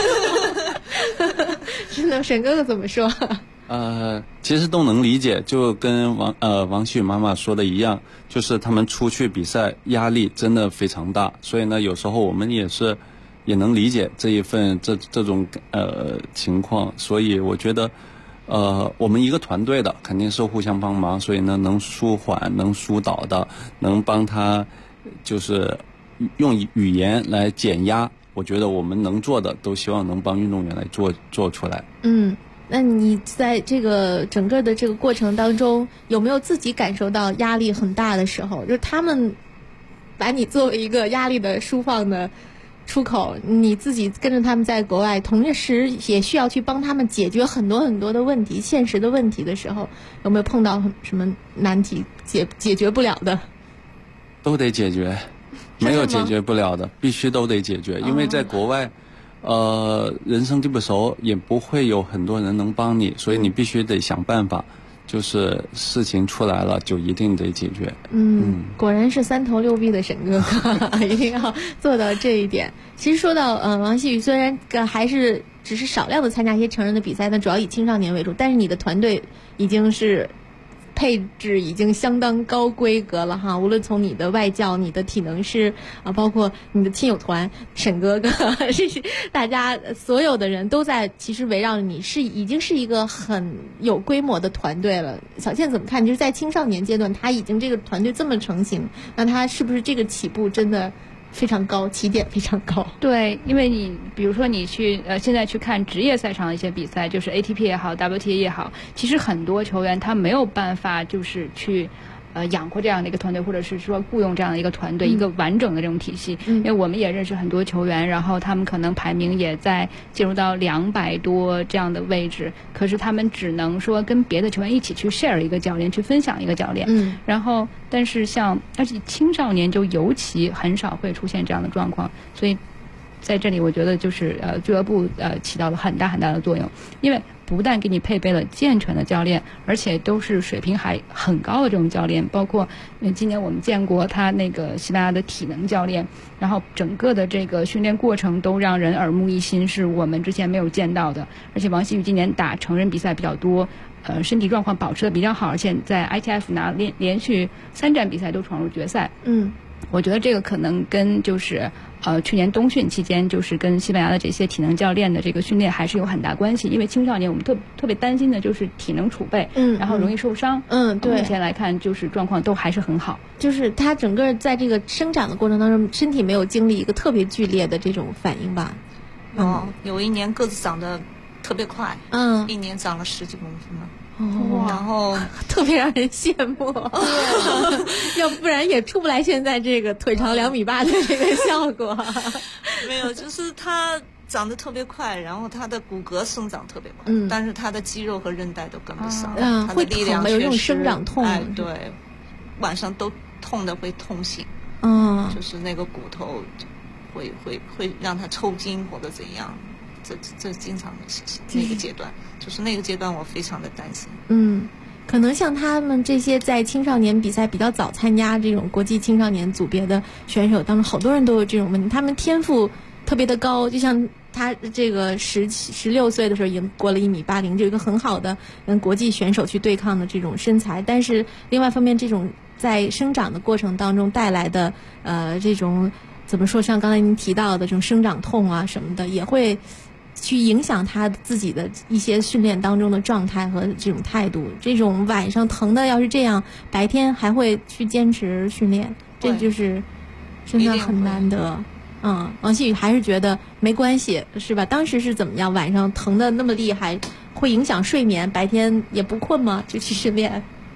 真的，沈哥哥怎么说？ 其实都能理解，就跟王希宇妈妈说的一样，就是他们出去比赛压力真的非常大，所以呢，有时候我们也能理解这一份这种情况，所以我觉得我们一个团队的肯定是互相帮忙，所以呢，能舒缓、能疏导的，能帮他就是用语言来减压，我觉得我们能做的都希望能帮运动员来做出来。 那你在这个整个的这个过程当中，有没有自己感受到压力很大的时候？就是他们把你作为一个压力的释放的出口，你自己跟着他们在国外，同时也需要去帮他们解决很多很多的问题，现实的问题的时候，有没有碰到什么难题解决不了的？ 都得解决，没有解决不了的，必须都得解决，因为在国外。人生地不熟，也不会有很多人能帮你，所以你必须得想办法，就是事情出来了就一定得解决。 果然是三头六臂的沈哥哥，一定要做到这一点。其实说到王希宇，虽然还是只是少量的参加一些成人的比赛，但主要以青少年为主，但是你的团队已经是配置已经相当高规格了哈，无论从你的外教、你的体能师包括你的亲友团沈哥哥，这是大家所有的人都在其实围绕着你，已经是一个很有规模的团队了。小倩怎么看？就是在青少年阶段，他已经这个团队这么成型，那他是不是这个起步真的非常高，起点非常高？ 对，因为你比如说你去现在去看职业赛场的一些比赛，就是 ATP 也好 WTA 也好，其实很多球员他没有办法就是去养活这样的一个团队，或者是说雇佣这样的一个团队，一个完整的这种体系。因为我们也认识很多球员，然后他们可能排名也在进入到200多这样的位置，可是他们只能说跟别的球员一起去 share 一个教练，去分享一个教练。然后但是而且青少年就尤其很少会出现这样的状况，所以在这里我觉得就是俱乐部起到了很大很大的作用，因为不但给你配备了健全的教练，而且都是水平还很高的这种教练，包括今年我们见过他那个西班牙的体能教练，然后整个的这个训练过程都让人耳目一新，是我们之前没有见到的。而且王希宇今年打成人比赛比较多，身体状况保持的比较好，而且在 ITF 连续3站比赛都闯入决赛。我觉得这个可能跟就是去年冬训期间就是跟西班牙的这些体能教练的这个训练还是有很大关系，因为青少年我们特别担心的就是体能储备，然后容易受伤。对，目前来看就是状况都还是很好， 就是他整个在这个生长的过程当中，身体没有经历一个特别剧烈的这种反应吧。 有一年个子长得特别快，一年长了10几公分了。然后特别让人羡慕，要不然也出不来现在这个腿长2.8米的这个效果。 没有，就是他长得特别快，然后他的骨骼生长特别快，但是他的肌肉和韧带都跟不上，他的力量有这种生长痛。 对，晚上都痛的会痛醒，就是那个骨头会让他抽筋或者怎样。这经常的事情，那个阶段就是那个阶段，我非常的担心。 可能像他们这些在青少年比赛比较早参加这种国际青少年组别的选手当中，好多人都有这种问题。他们天赋特别的高，就像他这个16岁的时候已经过了1.80米，就有一个很好的跟国际选手去对抗的这种身材。但是另外一方面，这种在生长的过程当中带来的这种怎么说，像刚才您提到的这种生长痛啊什么的，也会去影响他自己的一些训练当中的状态和这种态度。这种晚上疼的要是这样，白天还会去坚持训练，这就是真的很难得。王希宇还是觉得没关系是吧？当时是怎么样？晚上疼的那么厉害，会影响睡眠，白天也不困吗？就去训练。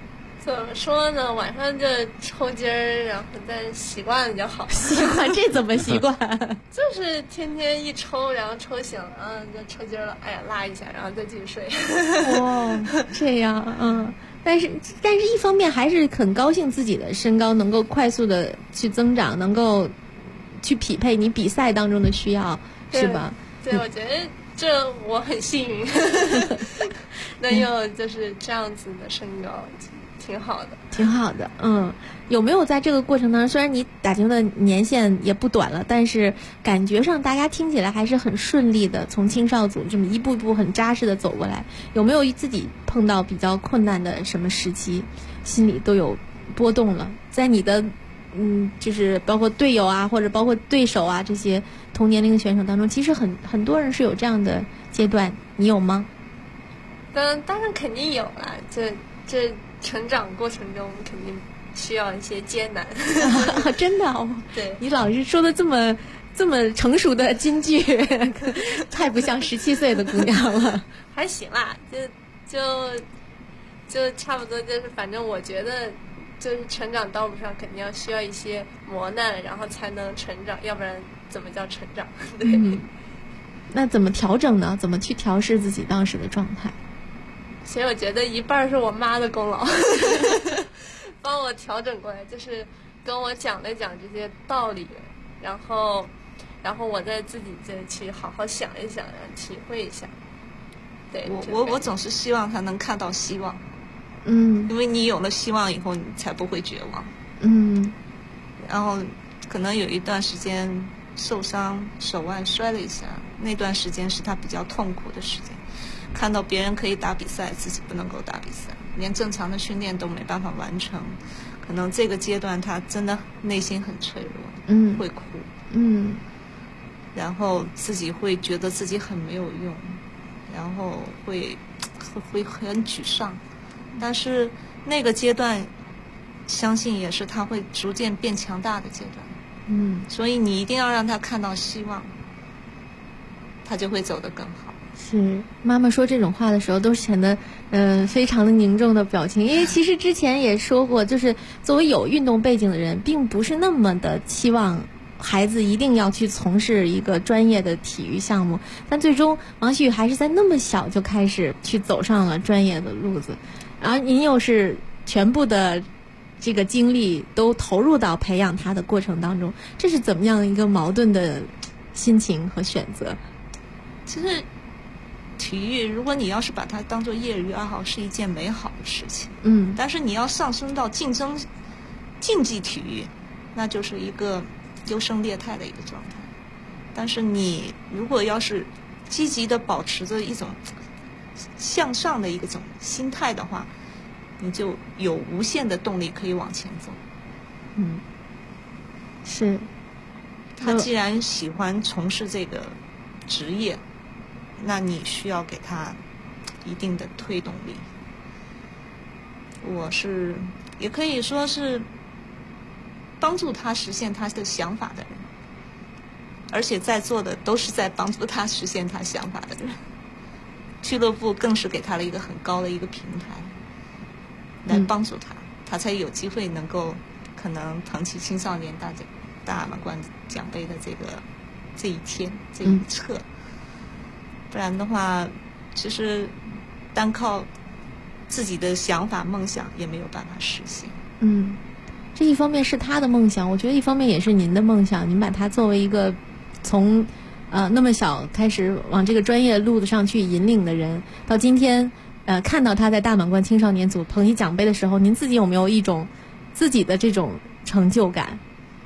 怎么说呢？晚上就抽筋儿，然后但习惯了就好。 习惯这怎么习惯？ 就是天天一抽，然后抽醒了，就抽筋了，哎呀拉一下，然后再继续睡。 哦，这样，但是一方面还是很高兴自己的身高能够快速的去增长，能够去匹配你比赛当中的需要，是吧？ 对，我觉得这我很幸运，能有就是这样子的身高。挺好的， 挺好的。有没有在这个过程当中，虽然你打球的年限也不短了，但是感觉上大家听起来还是很顺利的，从青少组这么一步一步很扎实的走过来。有没有自己碰到比较困难的什么时期，心里都有波动了？在你的就是包括队友啊，或者包括对手啊这些同年龄的选手当中，其实很多人是有这样的阶段，你有吗？ 当然肯定有啦，这成长过程中肯定需要一些艰难。 真的哦， 对， 你老是说的这么成熟的金句，太不像17岁的姑娘了。 还行啦，就差不多，就是反正我觉得就是成长道路上肯定要需要一些磨难，然后才能成长，要不然怎么叫成长？对。 那怎么调整呢？怎么去调试自己当时的状态？ 其实我觉得一半是我妈的功劳，帮我调整过来，就是跟我讲了讲这些道理，然后我再自己再去好好想一想，然后体会一下。对， 我总是希望他能看到希望，因为你有了希望以后，你才不会绝望。然后可能有一段时间受伤，手腕摔了一下，那段时间是他比较痛苦的时间。看到别人可以打比赛，自己不能够打比赛，连正常的训练都没办法完成，可能这个阶段他真的内心很脆弱，会哭，然后自己会觉得自己很没有用，然后会很沮丧，但是那个阶段，相信也是他会逐渐变强大的阶段，所以你一定要让他看到希望，他就会走得更好。 是妈妈说这种话的时候都显得非常的凝重的表情，因为其实之前也说过，就是作为有运动背景的人，并不是那么的期望孩子一定要去从事一个专业的体育项目，但最终王希雨还是在那么小就开始去走上了专业的路子，然后您又是全部的这个精力都投入到培养他的过程当中，这是怎么样一个矛盾的心情和选择？ 其实体育，如果你要是把它当作业余爱好，是一件美好的事情。但是你要上升到竞技体育，那就是一个优胜劣汰的一个状态。但是你如果要是积极的保持着一种向上的一种心态的话，你就有无限的动力可以往前走。 是。 他既然喜欢从事这个职业，那你需要给他一定的推动力。我是也可以说是帮助他实现他的想法的人，而且在座的都是在帮助他实现他想法的人。俱乐部更是给他了一个很高的一个平台，来帮助他，他才有机会能够可能捧起青少年大满贯奖杯的这一天这一侧。不然的话，其实单靠自己的想法梦想也没有办法实现。 这一方面是他的梦想，我觉得一方面也是您的梦想。您把他作为一个从那么小开始往这个专业路子上去引领的人，到今天看到他在大满贯青少年组捧起奖杯的时候，您自己有没有一种自己的这种成就感？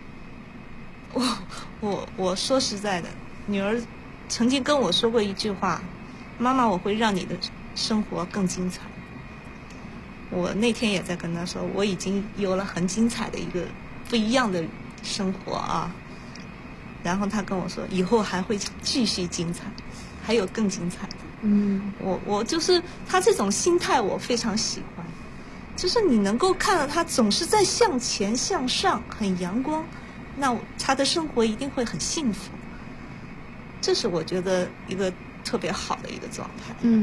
我说实在的，女儿曾经跟我说过一句话：妈妈，我会让你的生活更精彩。我那天也在跟她说，我已经有了很精彩的一个不一样的生活啊。然后她跟我说，以后还会继续精彩，还有更精彩的。我就是她这种心态，我非常喜欢。就是你能够看到她总是在向前向上，很阳光，那她的生活一定会很幸福。这是我觉得一个特别好的一个状态。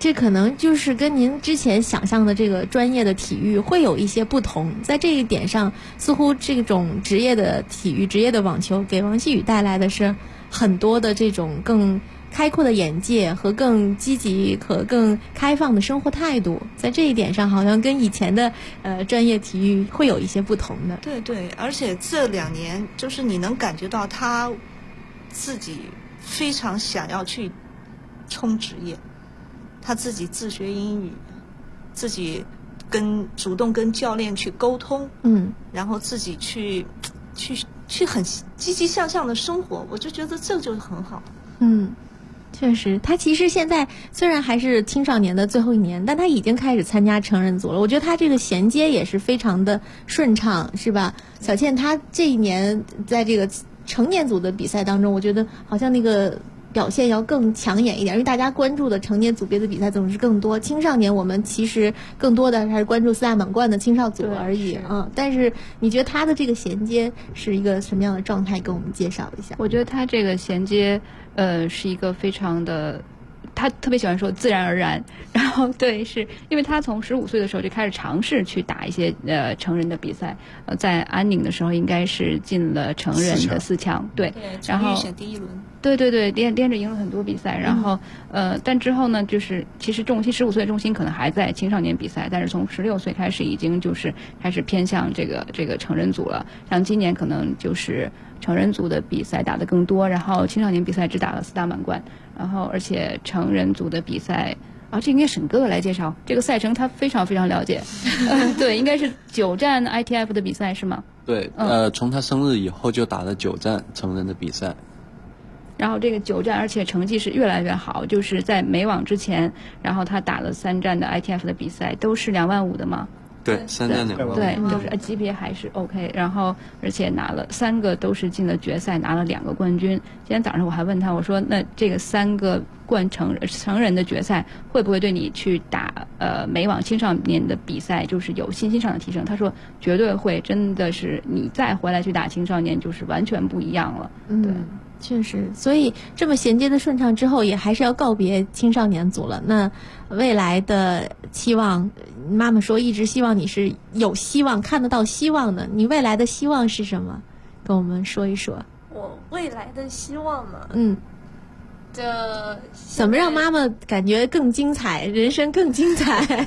这可能就是跟您之前想象的这个专业的体育会有一些不同，在这一点上，似乎这种职业的体育、职业的网球给王希雨带来的是很多的这种更开阔的眼界和更积极和更开放的生活态度，在这一点上好像跟以前的专业体育会有一些不同的。 对对，而且这2年就是你能感觉到他自己非常想要去冲职业，他自己自学英语，自己主动跟教练去沟通，然后自己去很积极向上的生活，我就觉得这就是很好。 确实，他其实现在虽然还是青少年的最后一年，但他已经开始参加成人组了。我觉得他这个衔接也是非常的顺畅，是吧？小倩，他这一年在这个成年组的比赛当中，我觉得好像那个表现要更抢眼一点，因为大家关注的成年组别的比赛总是更多，青少年我们其实更多的还是关注4大满贯的青少组而已啊。但是你觉得他的这个衔接是一个什么样的状态？跟我们介绍一下。 我觉得他这个衔接是一个非常的，他特别喜欢说自然而然，然后对，是因为他从15岁的时候就开始尝试去打一些成人的比赛，在安宁的时候应该是进了成人的4强，对，然后选第1轮， 对，连着赢了很多比赛，然后但之后呢，就是其实15岁的重心可能还在青少年比赛，但是从16岁开始已经就是开始偏向这个成人组了，像今年可能就是成人组的比赛打得更多，然后青少年比赛只打了4大满贯，然后而且成人组的比赛这应该沈哥哥来介绍这个赛程，他非常非常了解。对，应该是9站 ITF 的比赛是吗？ 对，从他生日以后就打了9站成人的比赛。 然后这个9站，而且成绩是越来越好，就是在美网之前，然后他打了3站的 ITF 的比赛，都是2万5的吗？ 对，3站2万5。 对，就是级别还是 OK， 然后而且拿了3个都是进了决赛，拿了2个冠军。今天早上我还问他，我说那这个3个成人的决赛会不会对你去打美网青少年的比赛就是有信心上的提升？他说绝对会，真的是你再回来去打青少年就是完全不一样了。对。 确实，所以这么衔接的顺畅之后，也还是要告别青少年组了。那未来的期望，妈妈说一直希望你是有希望、看得到希望的。你未来的希望是什么？跟我们说一说。 我未来的希望嘛，这怎么让妈妈感觉更精彩，人生更精彩？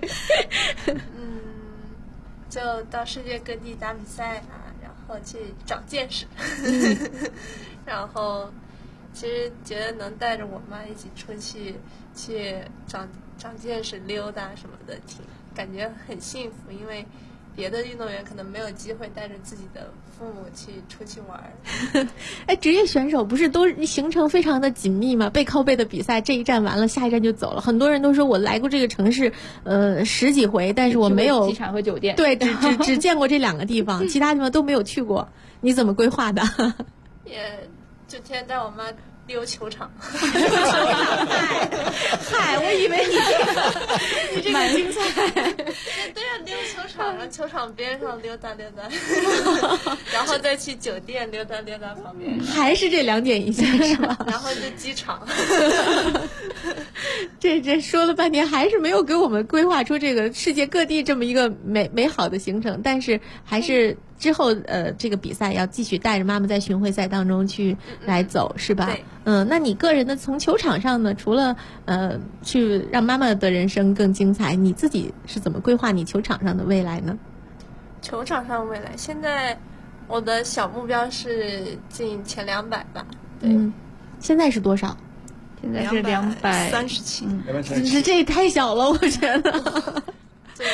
就到世界各地打比赛啊，然后去长见识。然后其实觉得能带着我妈一起出去长见识、溜达什么的，感觉很幸福，因为别的运动员可能没有机会带着自己的父母出去玩。 职业选手不是都行程非常的紧密吗？背靠背的比赛，这一站完了，下一站就走了。很多人都说我来过这个城市10几回，但是我没有机场和酒店， 对，只见过这2个地方，其他地方都没有去过。你怎么规划的？ 也就天天带我妈溜球场。 嗨，我以为你这个精彩。 对呀，溜球场，然后球场边上溜达溜达，然后再去酒店溜达溜达旁边。 还是这2点一线是吧？ 然后就机场。 这说了半天，还是没有给我们规划出这个世界各地这么一个美好的行程，但是还是。之后这个比赛要继续带着妈妈在巡回赛当中去来走，是吧？那你个人的从球场上呢，除了去让妈妈的人生更精彩，你自己是怎么规划你球场上的未来呢？ 球场上未来，现在我的小目标是进前200吧。对， 现在是多少？ 现在是 237。 这太小了，我觉得。 对。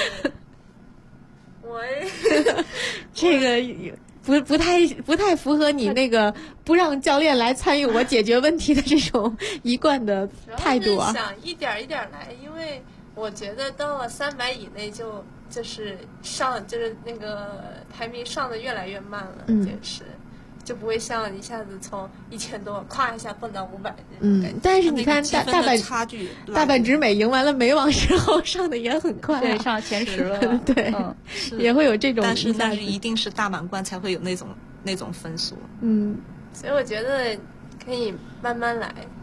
这个不太符合你那个不让教练来参与我解决问题的这种一贯的态度啊。 想一点一点来，因为我觉得到了300以内就是那个排名上的越来越慢了，就不会像一下子从1000多咵一下蹦到500。 但是你看大阪直美赢完了美网之后上的也很快， 对，上前10了。 对，也会有这种。 但是一定是大满贯才会有那种分数。 所以我觉得可以慢慢来，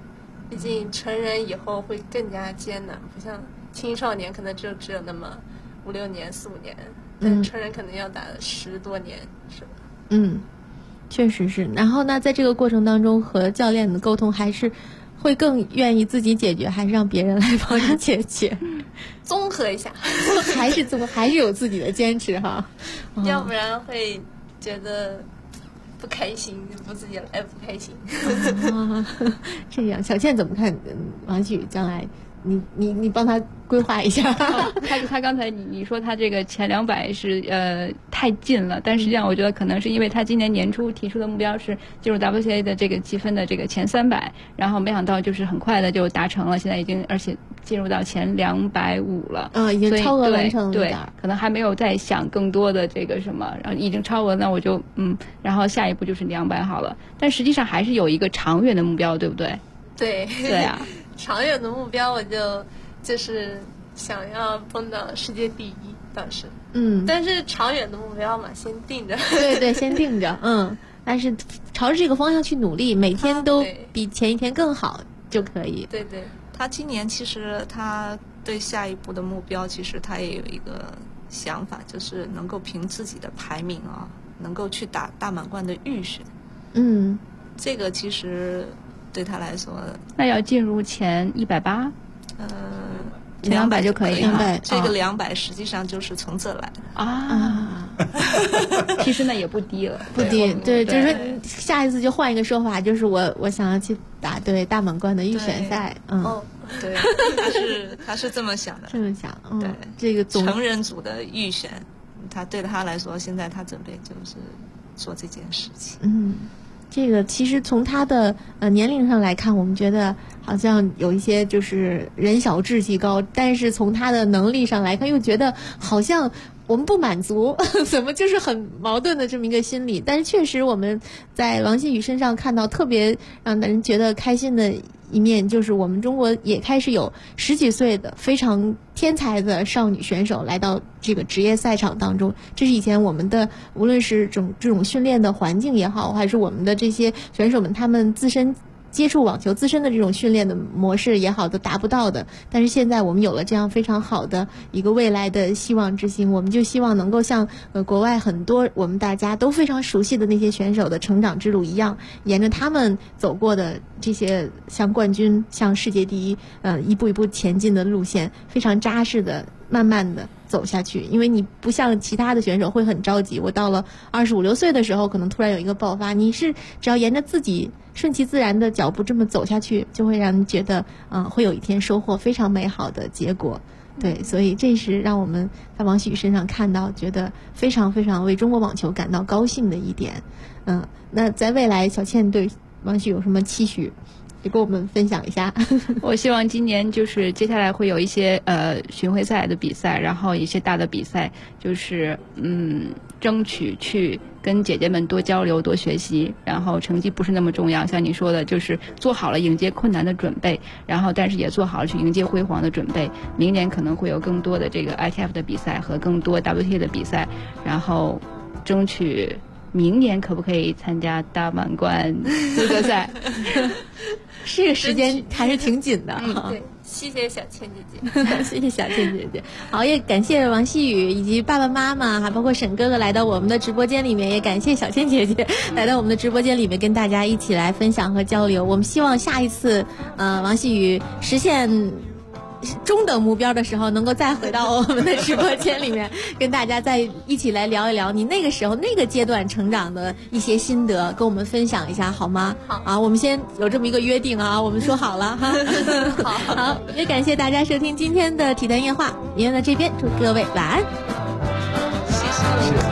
毕竟成人以后会更加艰难，不像青少年可能只有那么5-6年、4-5年，但成人可能要打10多年，是吧？ 确实是。然后呢，在这个过程当中和教练的沟通，还是会更愿意自己解决，还是让别人来帮你解决？ 综合一下， 还是有自己的坚持哈， 要不然会觉得不开心，不自己来不开心。 这样，小倩怎么看王希宇将来？你帮他规划一下。 他刚才你说他这个前200是太近了，但实际上我觉得可能是因为他今年年初提出的目标是进入 WTA 的这个积分的这个前300，然后没想到就是很快的就达成了，现在已经而且进入到前250了。 已经超额完成了。 对，可能还没有再想更多的这个什么，然后已经超额，那我就然后下一步就是200好了。但实际上还是有一个长远的目标，对不对？ 对啊。 长远的目标我就是想要蹦到世界第1，倒是但是长远的目标嘛，先定着。 对，先定着。但是朝着这个方向去努力，每天都比前一天更好就可以。 对， 他今年其实他对下一步的目标，其实他也有一个想法，就是能够凭自己的排名能够去打大满贯的预选。这个其实对他来说， 那要进入前180，前200就可以。 这个200实际上就是从这来的啊。其实那也不低了， 不低。对，就是说下一次就换一个说法，就是我想要去打大满贯的预选赛。 对，他是这么想的。 这么想， 对， 这个成人组的预选，对他来说，现在他准备就是做这件事情。 这个其实从他的年龄上来看，我们觉得好像有一些就是人小志气高，但是从他的能力上来看，又觉得好像我们不满足，怎么就是很矛盾的这么一个心理。但是确实我们在王希宇身上看到特别让人觉得开心的一面，就是我们中国也开始有10几岁的非常天才的少女选手来到这个职业赛场当中。这是以前我们的无论是这种训练的环境也好，还是我们的这些选手们他们自身接触网球自身的这种训练的模式也好，都达不到的。但是现在我们有了这样非常好的一个未来的希望之星，我们就希望能够像国外很多我们大家都非常熟悉的那些选手的成长之路一样，沿着他们走过的这些像冠军、像世界第一一步一步前进的路线，非常扎实的慢慢的走下去。因为你不像其他的选手会很着急，我到了25、26岁的时候可能突然有一个爆发，你是只要沿着自己顺其自然的脚步这么走下去，就会让人觉得会有一天收获非常美好的结果。对，所以这是让我们在王希宇身上看到觉得非常非常为中国网球感到高兴的一点。那在未来小倩对王希宇有什么期许，也跟我们分享一下？ 我希望今年就是接下来会有一些巡回赛的比赛，然后一些大的比赛，就是争取去跟姐姐们多交流多学习，然后成绩不是那么重要，像你说的就是做好了迎接困难的准备，然后但是也做好了去迎接辉煌的准备。明年可能会有更多的这个 ITF 的比赛和更多 WTA 的比赛，然后争取明年可不可以参加大满贯资格赛。 这个时间还是挺紧的。 对，谢谢小倩姐姐。 谢谢小倩姐姐。好，也感谢王希宇以及爸爸妈妈，还包括沈哥哥来到我们的直播间里面，也感谢小倩姐姐来到我们的直播间里面跟大家一起来分享和交流。我们希望下一次王希宇实现中等目标的时候，能够再回到我们的直播间里面，跟大家再一起来聊一聊你那个时候那个阶段成长的一些心得，跟我们分享一下好吗？好，我们先有这么一个约定啊，我们说好了哈。好，也感谢大家收听今天的体坛夜话，明天在这边祝各位晚安。 谢谢。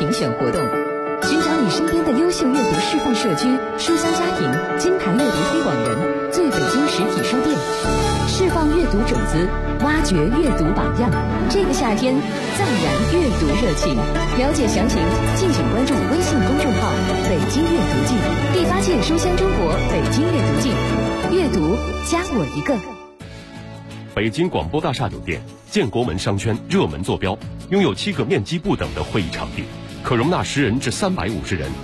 评选活动。寻找你身边的优秀阅读示范社区、书香家庭、金牌阅读推广人，最北京实体书店，释放阅读种子，挖掘阅读榜样。这个夏天，暂燃阅读热情。了解详情，敬请关注微信公众号“北京阅读季”，第8届书香中国北京阅读季，阅读加我一个。 北京广播大厦酒店，建国门商圈热门坐标，拥有7个面积不等的会议场地，可容纳10人至350人。